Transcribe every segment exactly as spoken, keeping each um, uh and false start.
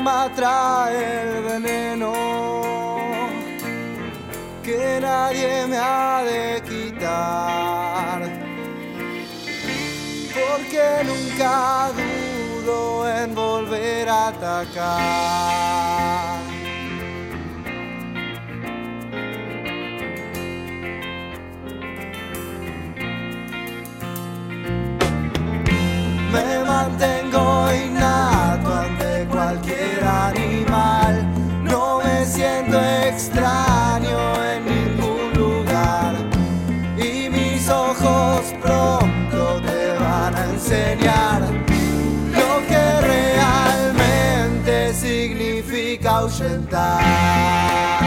me atrae el veneno que nadie me ha de quitar, porque nunca dudo en volver a atacar. Me mantengo innato ante cualquier animal, no me siento extraño en ningún lugar, y mis ojos pronto te van a enseñar lo que realmente significa ahuyentar.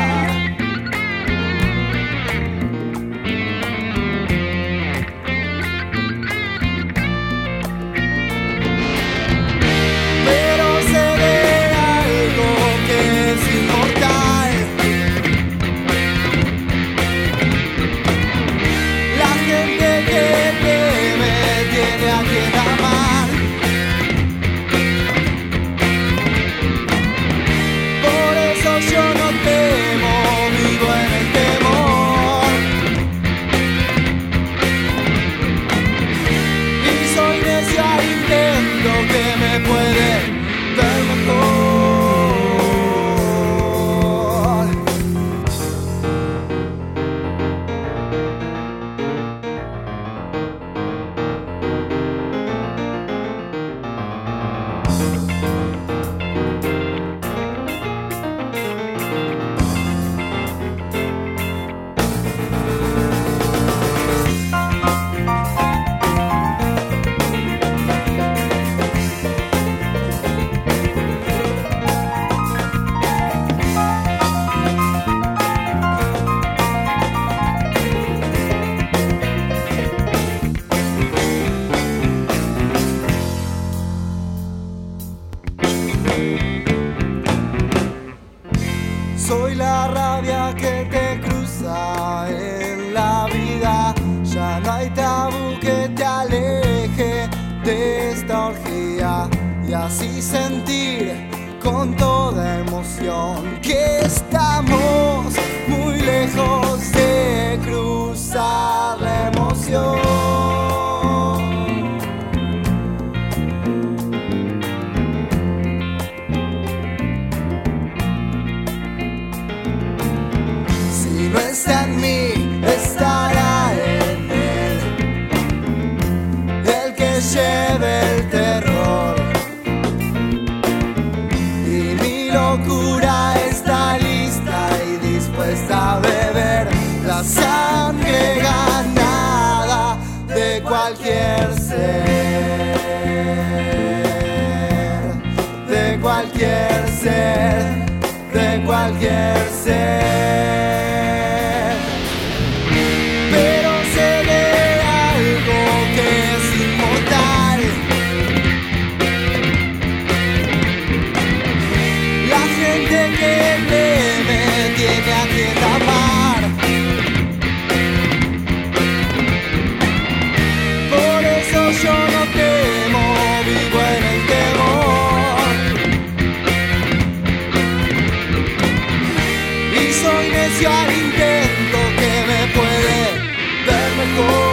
Soy la rabia que te cruza en la vida, ya no hay tabú que te aleje de esta orgía, y así sentir con toda emoción que estamos muy lejos de cruzar la emoción. No está en mí, estará en él, el que lleve el terror, y mi locura está lista y dispuesta a beber la sangre ganada de cualquier ser, de cualquier ser, de cualquier ser. Al intento que me puede ver mejor.